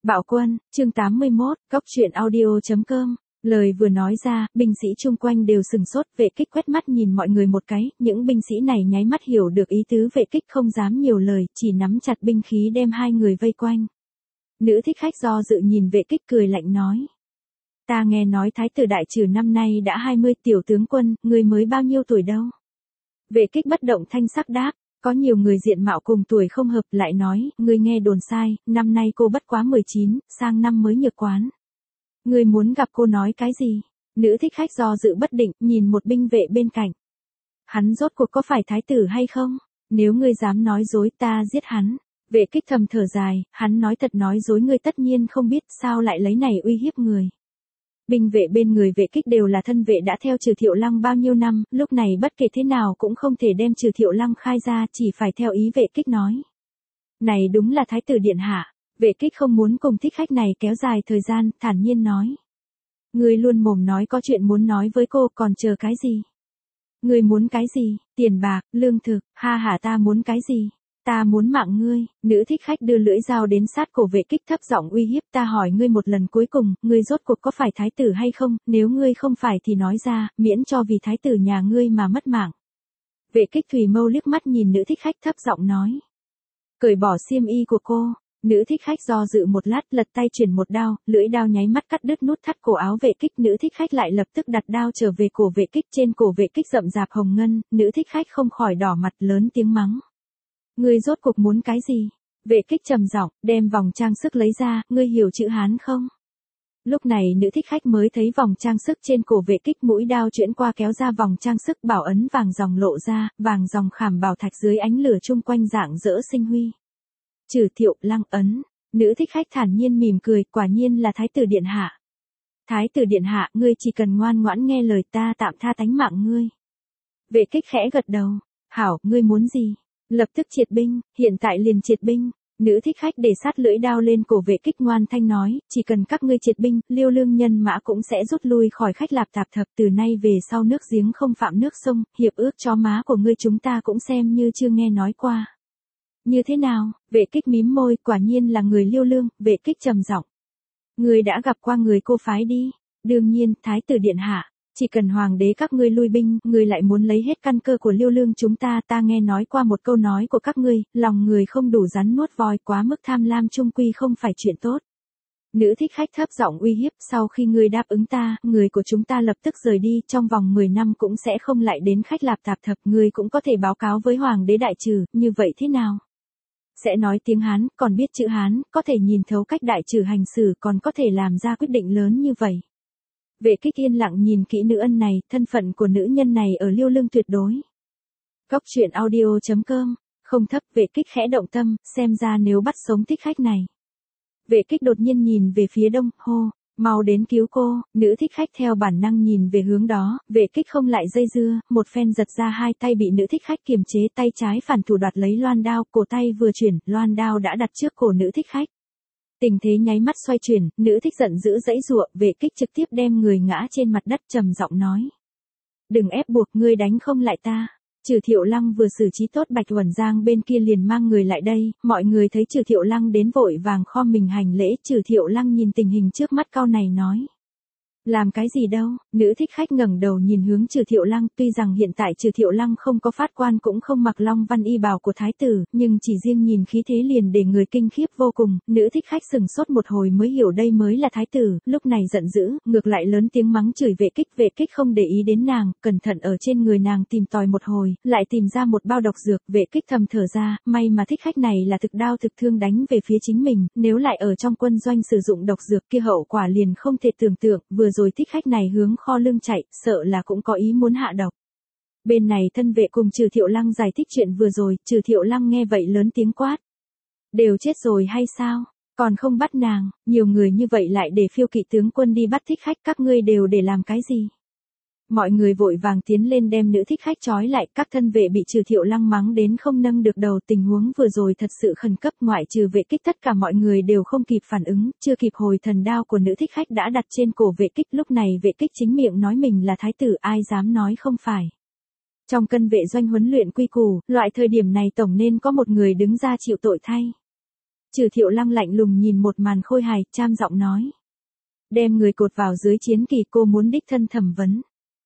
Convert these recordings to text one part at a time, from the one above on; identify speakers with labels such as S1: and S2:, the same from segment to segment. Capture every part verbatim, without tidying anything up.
S1: Bạo Quân, chương tám mươi mốt, cóc truyện audio chấm com. Lời vừa nói ra, binh sĩ chung quanh đều sừng sốt, Vệ Kích quét mắt nhìn mọi người một cái, những binh sĩ này nháy mắt hiểu được ý tứ Vệ Kích không dám nhiều lời, chỉ nắm chặt binh khí đem hai người vây quanh. Nữ thích khách do dự nhìn Vệ Kích cười lạnh nói. Ta nghe nói thái tử đại trừ năm nay đã hai mươi, tiểu tướng quân, người mới bao nhiêu tuổi đâu? Vệ Kích bất động thanh sắc đáp. Có nhiều người diện mạo cùng tuổi không hợp lại nói, ngươi nghe đồn sai, năm nay cô bất quá mười chín, sang năm mới nhược quán. Ngươi muốn gặp cô nói cái gì? Nữ thích khách do dự bất định, nhìn một binh vệ bên cạnh. Hắn rốt cuộc có phải thái tử hay không? Nếu ngươi dám nói dối ta giết hắn. Vệ Kích thầm thở dài, hắn nói thật nói dối ngươi tất nhiên không biết sao lại lấy này uy hiếp người. Binh vệ bên người Vệ Kích đều là thân vệ đã theo Trừ Thiệu Lăng bao nhiêu năm, lúc này bất kể thế nào cũng không thể đem Trừ Thiệu Lăng khai ra, chỉ phải theo ý Vệ Kích nói. Này đúng là thái tử điện hạ. Vệ Kích không muốn cùng thích khách này kéo dài thời gian, thản nhiên nói. Ngươi luôn mồm nói có chuyện muốn nói với cô, còn chờ cái gì? Ngươi muốn cái gì? Tiền bạc, lương thực, ha hả ta muốn cái gì? Ta muốn mạng ngươi. Nữ thích khách đưa lưỡi dao đến sát cổ Vệ Kích thấp giọng uy hiếp, ta hỏi ngươi một lần cuối cùng, ngươi rốt cuộc có phải thái tử hay không, nếu ngươi không phải thì nói ra, miễn cho vì thái tử nhà ngươi mà mất mạng. Vệ Kích thùy mâu liếc mắt nhìn nữ thích khách thấp giọng nói. Cởi bỏ xiêm y của cô. Nữ thích khách do dự một lát, lật tay chuyển một đao, lưỡi đao nháy mắt cắt đứt nút thắt cổ áo Vệ Kích. Nữ thích khách lại lập tức đặt đao trở về cổ Vệ Kích, trên cổ Vệ Kích rậm rạp hồng ngân, nữ thích khách không khỏi đỏ mặt lớn tiếng mắng. Ngươi rốt cuộc muốn cái gì? Vệ Kích trầm giọng, đem vòng trang sức lấy ra, ngươi hiểu chữ Hán không? Lúc này nữ thích khách mới thấy vòng trang sức trên cổ Vệ Kích, mũi đao chuyển qua kéo ra vòng trang sức, bảo ấn vàng dòng lộ ra, vàng dòng khảm bảo thạch dưới ánh lửa chung quanh rạng rỡ sinh huy. Trừ Thiệu Lăng ấn, nữ thích khách thản nhiên mỉm cười, quả nhiên là thái tử điện hạ. Thái tử điện hạ, ngươi chỉ cần ngoan ngoãn nghe lời ta tạm tha tánh mạng ngươi. Vệ Kích khẽ gật đầu, hảo, ngươi muốn gì? Lập tức triệt binh, hiện tại liền triệt binh. Nữ thích khách để sát lưỡi đao lên cổ Vệ Kích, ngoan thanh nói, chỉ cần các ngươi triệt binh, Liêu Lương nhân mã cũng sẽ rút lui khỏi Khách Lạp Tạp Thập, từ nay về sau nước giếng không phạm nước sông, hiệp ước cho má của ngươi chúng ta cũng xem như chưa nghe nói qua. Như thế nào? Vệ Kích mím môi, quả nhiên là người Liêu Lương. Vệ Kích trầm giọng. Ngươi đã gặp qua người cô phái đi. Đương nhiên, thái tử điện hạ. Chỉ cần hoàng đế các ngươi lui binh, ngươi lại muốn lấy hết căn cơ của Liêu Lương chúng ta, ta nghe nói qua một câu nói của các ngươi, lòng người không đủ rắn nuốt voi, quá mức tham lam chung quy không phải chuyện tốt. Nữ thích khách thấp giọng uy hiếp, sau khi ngươi đáp ứng ta, người của chúng ta lập tức rời đi, trong vòng mười năm cũng sẽ không lại đến Khách Lạp Tạp Thập, ngươi cũng có thể báo cáo với hoàng đế đại trừ, như vậy thế nào? Sẽ nói tiếng Hán, còn biết chữ Hán, có thể nhìn thấu cách đại trừ hành xử, còn có thể làm ra quyết định lớn như vậy. Vệ Kích yên lặng nhìn kỹ nữ ân này, thân phận của nữ nhân này ở Liêu Lương tuyệt đối. Cóc truyện audio chấm com, không thấp. Vệ Kích khẽ động tâm, xem ra nếu bắt sống thích khách này. Vệ Kích đột nhiên nhìn về phía đông, hô, mau đến cứu cô. Nữ thích khách theo bản năng nhìn về hướng đó, Vệ Kích không lại dây dưa, một phen giật ra hai tay bị nữ thích khách kiềm chế, tay trái phản thủ đoạt lấy loan đao, cổ tay vừa chuyển, loan đao đã đặt trước cổ nữ thích khách. Tình thế nháy mắt xoay chuyển, nữ thích giận dữ dãy giụa, Vệ Kích trực tiếp đem người ngã trên mặt đất, trầm giọng nói. Đừng ép buộc, ngươi đánh không lại ta. Trừ Thiệu Lăng vừa xử trí tốt Bạch Uẩn Giang bên kia liền mang người lại đây, mọi người thấy Trừ Thiệu Lăng đến vội vàng khom mình hành lễ. Trừ Thiệu Lăng nhìn tình hình trước mắt cau này nói. Làm cái gì đâu? Nữ thích khách ngẩng đầu nhìn hướng Trừ Thiệu Lăng, tuy rằng hiện tại Trừ Thiệu Lăng không có phát quan cũng không mặc long văn y bào của thái tử, nhưng chỉ riêng nhìn khí thế liền để người kinh khiếp vô cùng. Nữ thích khách sừng sốt một hồi mới hiểu đây mới là thái tử, lúc này giận dữ, ngược lại lớn tiếng mắng chửi Vệ Kích. Vệ Kích không để ý đến nàng, cẩn thận ở trên người nàng tìm tòi một hồi, lại tìm ra một bao độc dược. Vệ Kích thầm thở ra, may mà thích khách này là thực đao thực thương đánh về phía chính mình, nếu lại ở trong quân doanh sử dụng độc dược kia hậu quả liền không thể tưởng tượng. Vừa rồi thích khách này hướng kho lương chạy, sợ là cũng có ý muốn hạ độc. Bên này thân vệ cùng Trừ Thiệu Lăng giải thích chuyện vừa rồi, Trừ Thiệu Lăng nghe vậy lớn tiếng quát. Đều chết rồi hay sao? Còn không bắt nàng, nhiều người như vậy lại để phiêu kỵ tướng quân đi bắt thích khách, các ngươi đều để làm cái gì? Mọi người vội vàng tiến lên đem nữ thích khách trói lại, các thân vệ bị Trừ Thiệu Lăng mắng đến không nâng được đầu. Tình huống vừa rồi thật sự khẩn cấp, ngoại trừ Vệ Kích tất cả mọi người đều không kịp phản ứng, chưa kịp hồi thần đao của nữ thích khách đã đặt trên cổ Vệ Kích. Lúc này Vệ Kích chính miệng nói mình là thái tử, ai dám nói không phải. Trong cân vệ doanh huấn luyện quy củ, loại thời điểm này tổng nên có một người đứng ra chịu tội thay. Trừ Thiệu Lăng lạnh lùng nhìn một màn khôi hài, cham giọng nói. Đem người cột vào dưới chiến kỳ, cô muốn đích thân thẩm vấn.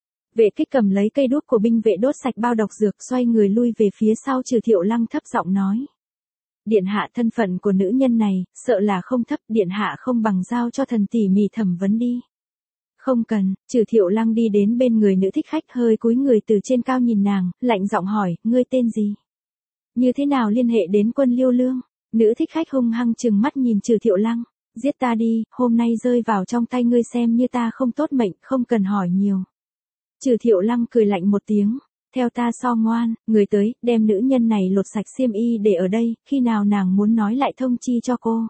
S1: Vệ Kích cầm lấy cây đuốc của binh vệ đốt sạch bao độc dược, xoay người lui về phía sau. Trừ Thiệu Lăng thấp giọng nói. Điện hạ, thân phận của nữ nhân này, sợ là không thấp, điện hạ không bằng giao cho thần tỉ mỉ thẩm vấn đi. Không cần. Trừ Thiệu Lăng đi đến bên người nữ thích khách, hơi cúi người từ trên cao nhìn nàng, lạnh giọng hỏi, ngươi tên gì? Như thế nào liên hệ đến quân Liêu Lương? Nữ thích khách hung hăng trừng mắt nhìn Trừ Thiệu Lăng. Giết ta đi, hôm nay rơi vào trong tay ngươi xem như ta không tốt mệnh, không cần hỏi nhiều. Trừ Thiệu Lăng cười lạnh một tiếng. Theo ta so ngoan, người tới, đem nữ nhân này lột sạch xiêm y để ở đây, khi nào nàng muốn nói lại thông chi cho cô.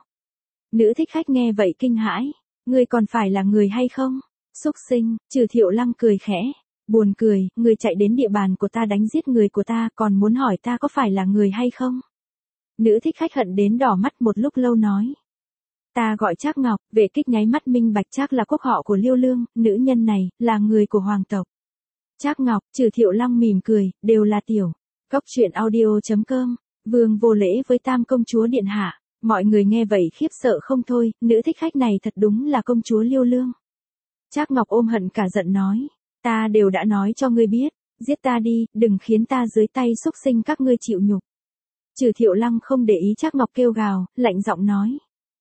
S1: Nữ thích khách nghe vậy kinh hãi. Ngươi còn phải là người hay không? Xúc sinh. Trừ Thiệu Lăng cười khẽ. Buồn cười, người chạy đến địa bàn của ta đánh giết người của ta, còn muốn hỏi ta có phải là người hay không? Nữ thích khách hận đến đỏ mắt, một lúc lâu nói. Ta gọi Trác Ngọc. Vệ Kích nháy mắt minh bạch, Trác là quốc họ của Liêu Lương, nữ nhân này, là người của hoàng tộc. Trác Ngọc. Trừ Thiệu Lăng mỉm cười, đều là tiểu. Cốc truyện audio chấm com. Vương vô lễ với Tam công chúa điện hạ. Mọi người nghe vậy khiếp sợ không thôi, nữ thích khách này thật đúng là công chúa Liêu Lương. Trác Ngọc ôm hận cả giận nói. Ta đều đã nói cho ngươi biết, giết ta đi, đừng khiến ta dưới tay xúc sinh các ngươi chịu nhục. Trừ Thiệu Lăng không để ý Trác Ngọc kêu gào, lạnh giọng nói.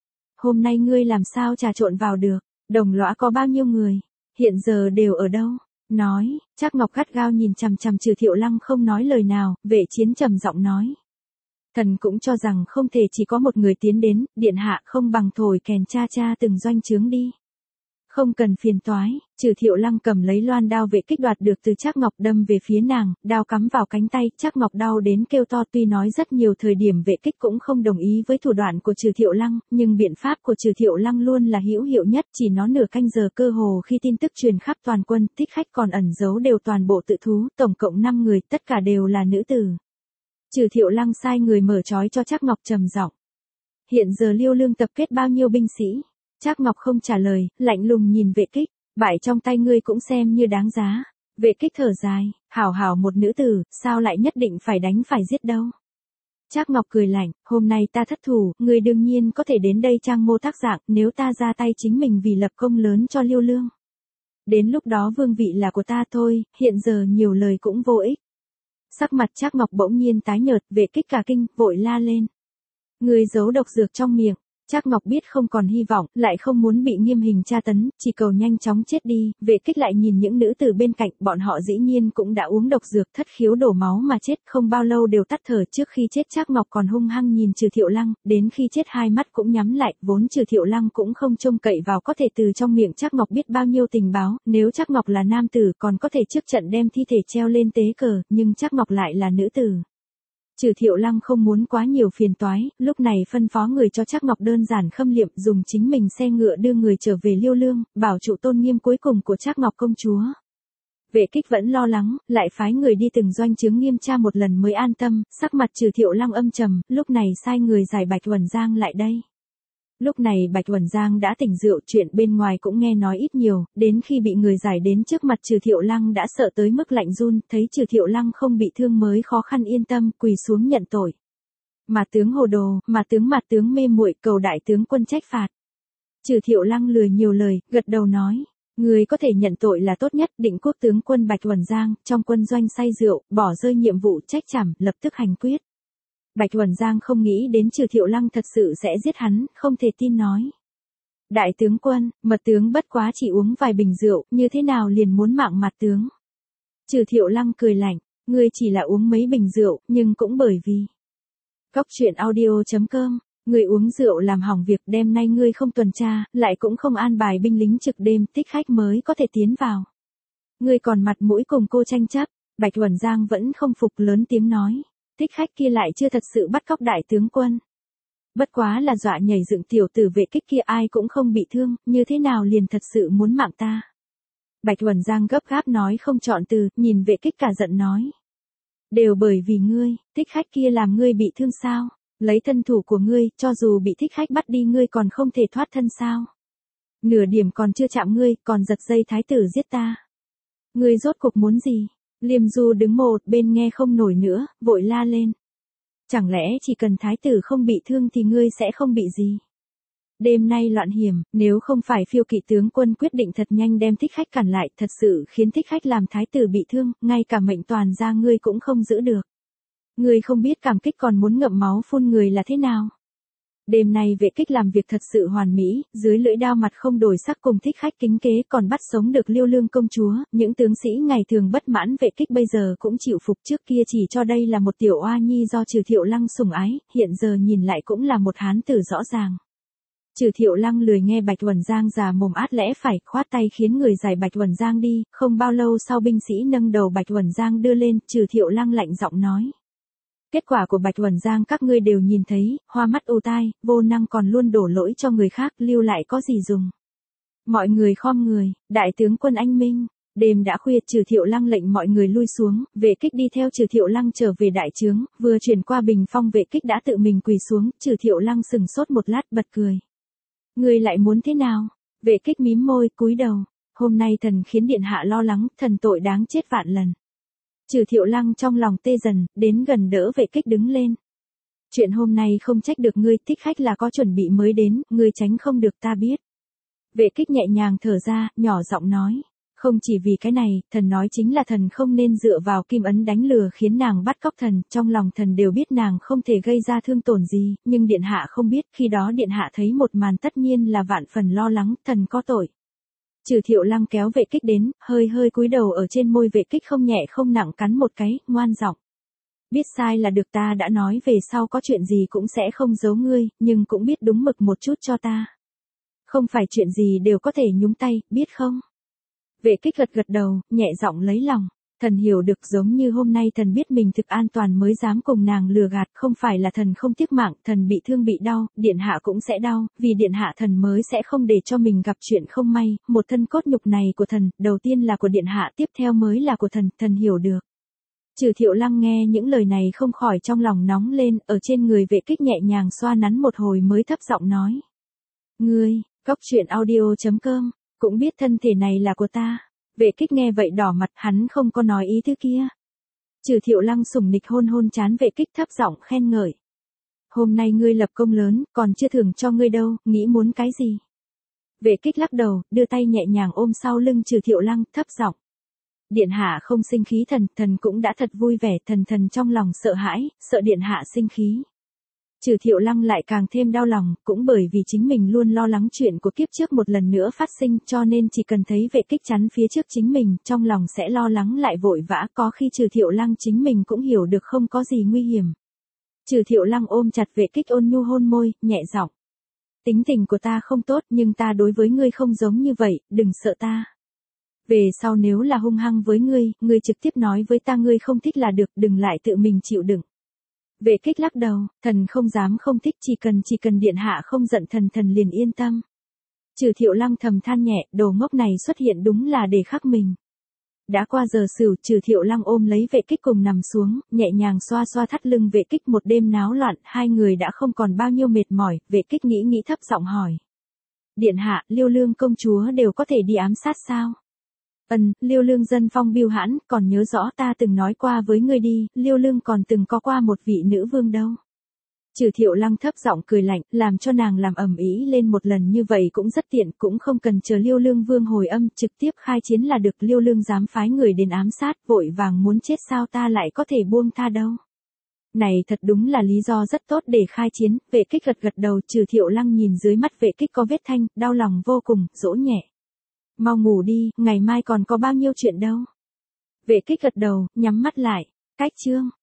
S1: Hôm nay ngươi làm sao trà trộn vào được, đồng lõa có bao nhiêu người, hiện giờ đều ở đâu? Nói. Trác Ngọc gắt gao nhìn chằm chằm Trừ Thiệu Lăng không nói lời nào. Vệ Chiến trầm giọng nói. Thần cũng cho rằng không thể chỉ có một người tiến đến, điện hạ không bằng thổi kèn cha cha từng doanh trướng đi. Không cần phiền toái. Trừ Thiệu Lăng cầm lấy loan đao Vệ Kích đoạt được từ Trác Ngọc, đâm về phía nàng, đao cắm vào cánh tay, Trác Ngọc đau đến kêu to. Tuy nói rất nhiều thời điểm Vệ Kích cũng không đồng ý với thủ đoạn của Trừ Thiệu Lăng, nhưng biện pháp của Trừ Thiệu Lăng luôn là hữu hiệu nhất. Chỉ nó nửa canh giờ cơ hồ khi tin tức truyền khắp toàn quân, thích khách còn ẩn giấu đều toàn bộ tự thú, tổng cộng năm người, tất cả đều là nữ tử. Trừ Thiệu Lăng sai người mở trói cho Trác Ngọc, trầm giọng. Hiện giờ Liêu Lương tập kết bao nhiêu binh sĩ? Trác Ngọc không trả lời, lạnh lùng nhìn Vệ Kích. Bại trong tay ngươi cũng xem như đáng giá. Vệ Kích thở dài, hảo hảo một nữ tử, sao lại nhất định phải đánh phải giết đâu. Trác Ngọc cười lạnh, hôm nay ta thất thủ, ngươi đương nhiên có thể đến đây trang mô tác dạng, nếu ta ra tay chính mình vì lập công lớn cho Liêu Lương. Đến lúc đó vương vị là của ta thôi, hiện giờ nhiều lời cũng vô ích. Sắc mặt Trác Ngọc bỗng nhiên tái nhợt, Vệ Kích cả kinh, vội la lên. Ngươi giấu độc dược trong miệng. Trác Ngọc biết không còn hy vọng, lại không muốn bị nghiêm hình tra tấn, chỉ cầu nhanh chóng chết đi. Vệ Kích lại nhìn những nữ tử bên cạnh, bọn họ dĩ nhiên cũng đã uống độc dược, thất khiếu đổ máu mà chết, không bao lâu đều tắt thở. Trước khi chết Trác Ngọc còn hung hăng nhìn Trừ Thiệu Lăng, đến khi chết hai mắt cũng nhắm lại, vốn Trừ Thiệu Lăng cũng không trông cậy vào có thể từ trong miệng Trác Ngọc biết bao nhiêu tình báo, nếu Trác Ngọc là nam tử còn có thể trước trận đem thi thể treo lên tế cờ, nhưng Trác Ngọc lại là nữ tử. Trừ Thiệu Lăng không muốn quá nhiều phiền toái, lúc này phân phó người cho Trác Ngọc đơn giản khâm liệm, dùng chính mình xe ngựa đưa người trở về Liêu Lương, bảo trụ tôn nghiêm cuối cùng của Trác Ngọc công chúa. Vệ Kích vẫn lo lắng, lại phái người đi từng doanh trướng nghiêm tra một lần mới an tâm, sắc mặt Trừ Thiệu Lăng âm trầm, lúc này sai người giải Bạch Uẩn Giang lại đây. Lúc này Bạch Uẩn Giang đã tỉnh rượu, chuyện bên ngoài cũng nghe nói ít nhiều, đến khi bị người giải đến trước mặt Trừ Thiệu Lăng đã sợ tới mức lạnh run, thấy Trừ Thiệu Lăng không bị thương mới khó khăn yên tâm, quỳ xuống nhận tội. Mà tướng hồ đồ, mà tướng mặt tướng mê muội, cầu đại tướng quân trách phạt. Trừ Thiệu Lăng lười nhiều lời, gật đầu nói, người có thể nhận tội là tốt nhất. Định quốc tướng quân Bạch Uẩn Giang, trong quân doanh say rượu, bỏ rơi nhiệm vụ trách trảm, lập tức hành quyết. Bạch Uẩn Giang không nghĩ đến Trừ Thiệu Lăng thật sự sẽ giết hắn, không thể tin nói. Đại tướng quân, mật tướng bất quá chỉ uống vài bình rượu, như thế nào liền muốn mạng mặt tướng. Trừ Thiệu Lăng cười lạnh, ngươi chỉ là uống mấy bình rượu, nhưng cũng bởi vì. Cốc truyện audio chấm com, ngươi uống rượu làm hỏng việc, đêm nay ngươi không tuần tra, lại cũng không an bài binh lính trực đêm, thích khách mới có thể tiến vào. Ngươi còn mặt mũi cùng cô tranh chấp. Bạch Uẩn Giang vẫn không phục, lớn tiếng nói. Thích khách kia lại chưa thật sự bắt cóc đại tướng quân. Bất quá là dọa nhảy dựng tiểu tử Vệ Kích kia, ai cũng không bị thương, như thế nào liền thật sự muốn mạng ta. Bạch Uẩn Giang gấp gáp nói không chọn từ, nhìn Vệ Kích cả giận nói. Đều bởi vì ngươi, thích khách kia làm ngươi bị thương sao? Lấy thân thủ của ngươi, cho dù bị thích khách bắt đi ngươi còn không thể thoát thân sao? Nửa điểm còn chưa chạm ngươi, còn giật dây thái tử giết ta. Ngươi rốt cuộc muốn gì? Liêm Du đứng một bên nghe không nổi nữa, vội la lên. Chẳng lẽ chỉ cần thái tử không bị thương thì ngươi sẽ không bị gì? Đêm nay loạn hiểm, nếu không phải phiêu kỵ tướng quân quyết định thật nhanh đem thích khách cản lại, thật sự khiến thích khách làm thái tử bị thương, ngay cả mệnh toàn gia ngươi cũng không giữ được. Ngươi không biết cảm kích còn muốn ngậm máu phun người là thế nào. Đêm nay vệ kích làm việc thật sự hoàn mỹ, dưới lưỡi đao mặt không đổi sắc cùng thích khách kính kế còn bắt sống được Liêu Lương công chúa, những tướng sĩ ngày thường bất mãn vệ kích bây giờ cũng chịu phục, trước kia chỉ cho đây là một tiểu oa nhi do Trừ Thiệu Lăng sủng ái, hiện giờ nhìn lại cũng là một hán tử rõ ràng. Trừ Thiệu Lăng lười nghe Bạch Uẩn Giang già mồm át lẽ phải, khoát tay khiến người giải Bạch Uẩn Giang đi, không bao lâu sau binh sĩ nâng đầu Bạch Uẩn Giang đưa lên, Trừ Thiệu Lăng lạnh giọng nói. Kết quả của Bạch Uẩn Giang các ngươi đều nhìn thấy, hoa mắt ù tai, vô năng còn luôn đổ lỗi cho người khác, lưu lại có gì dùng. Mọi người khom người, đại tướng quân anh minh. Đêm đã khuya, Trừ Thiệu Lăng lệnh mọi người lui xuống, vệ kích đi theo Trừ Thiệu Lăng trở về đại trướng, vừa chuyển qua bình phong vệ kích đã tự mình quỳ xuống, Trừ Thiệu Lăng sừng sốt một lát bật cười. Ngươi lại muốn thế nào? Vệ kích mím môi, cúi đầu. Hôm nay thần khiến điện hạ lo lắng, thần tội đáng chết vạn lần. Trừ Thiệu Lăng trong lòng tê dần, đến gần đỡ vệ kích đứng lên. Chuyện hôm nay không trách được ngươi, thích khách là có chuẩn bị mới đến, ngươi tránh không được ta biết. Vệ kích nhẹ nhàng thở ra, nhỏ giọng nói. Không chỉ vì cái này, thần nói chính là thần không nên dựa vào kim ấn đánh lừa khiến nàng bắt cóc thần, trong lòng thần đều biết nàng không thể gây ra thương tổn gì, nhưng điện hạ không biết, khi đó điện hạ thấy một màn tất nhiên là vạn phần lo lắng, thần có tội. Trừ Thiệu Lăng kéo vệ kích đến, hơi hơi cúi đầu ở trên môi vệ kích không nhẹ không nặng cắn một cái, ngoan giọng. Biết sai là được, ta đã nói về sau có chuyện gì cũng sẽ không giấu ngươi, nhưng cũng biết đúng mực một chút cho ta. Không phải chuyện gì đều có thể nhúng tay, biết không? Vệ kích gật gật đầu, nhẹ giọng lấy lòng. Thần hiểu được, giống như hôm nay thần biết mình thực an toàn mới dám cùng nàng lừa gạt, không phải là thần không tiếc mạng, thần bị thương bị đau, điện hạ cũng sẽ đau, vì điện hạ thần mới sẽ không để cho mình gặp chuyện không may, một thân cốt nhục này của thần, đầu tiên là của điện hạ, tiếp theo mới là của thần, thần hiểu được. Trừ Thiệu Lăng nghe những lời này không khỏi trong lòng nóng lên, ở trên người vệ kích nhẹ nhàng xoa nắn một hồi mới thấp giọng nói. Ngươi, cóc truyện audio chấm com, cũng biết thân thể này là của ta. Vệ kích nghe vậy đỏ mặt, hắn không có nói ý thứ kia. Trừ Thiệu Lăng sủng nịch hôn hôn trán vệ kích thấp giọng khen ngợi. Hôm nay ngươi lập công lớn, còn chưa thưởng cho ngươi đâu, nghĩ muốn cái gì? Vệ kích lắc đầu, đưa tay nhẹ nhàng ôm sau lưng Trừ Thiệu Lăng, thấp giọng. Điện hạ không sinh khí, thần, thần cũng đã thật vui vẻ, thần thần trong lòng sợ hãi, sợ điện hạ sinh khí. Trừ Thiệu Lăng lại càng thêm đau lòng, cũng bởi vì chính mình luôn lo lắng chuyện của kiếp trước một lần nữa phát sinh, cho nên chỉ cần thấy vệ kích chắn phía trước chính mình, trong lòng sẽ lo lắng lại vội vã, có khi Trừ Thiệu Lăng chính mình cũng hiểu được không có gì nguy hiểm. Trừ Thiệu Lăng ôm chặt vệ kích ôn nhu hôn môi, nhẹ giọng. Tính tình của ta không tốt, nhưng ta đối với ngươi không giống như vậy, đừng sợ ta. Về sau nếu là hung hăng với ngươi, ngươi trực tiếp nói với ta ngươi không thích là được, đừng lại tự mình chịu đựng. Vệ kích lắc đầu, thần không dám không thích, chỉ cần chỉ cần điện hạ không giận thần thần liền yên tâm. Trừ Thiệu Lăng thầm than nhẹ, đồ ngốc này xuất hiện đúng là để khắc mình. Đã qua giờ sửu, Trừ Thiệu Lăng ôm lấy vệ kích cùng nằm xuống, nhẹ nhàng xoa xoa thắt lưng vệ kích, một đêm náo loạn, hai người đã không còn bao nhiêu mệt mỏi, vệ kích nghĩ nghĩ thấp giọng hỏi. Điện hạ, Liêu Lương công chúa đều có thể đi ám sát sao? Ừm, Liêu Lương dân phong biêu hãn, còn nhớ rõ ta từng nói qua với ngươi đi, Liêu Lương còn từng có qua một vị nữ vương đâu. Trừ Thiệu Lăng thấp giọng cười lạnh, làm cho nàng làm ầm ĩ lên một lần như vậy cũng rất tiện, cũng không cần chờ Liêu Lương vương hồi âm, trực tiếp khai chiến là được. Liêu Lương dám phái người đến ám sát, vội vàng muốn chết sao ta lại có thể buông tha đâu. Này thật đúng là lý do rất tốt để khai chiến. Vệ kích gật gật đầu, Trừ Thiệu Lăng nhìn dưới mắt vệ kích có vết thanh, đau lòng vô cùng, dỗ nhẹ. Mau ngủ đi, ngày mai còn có bao nhiêu chuyện đâu. Vệ kích gật đầu, nhắm mắt lại. Cách chương.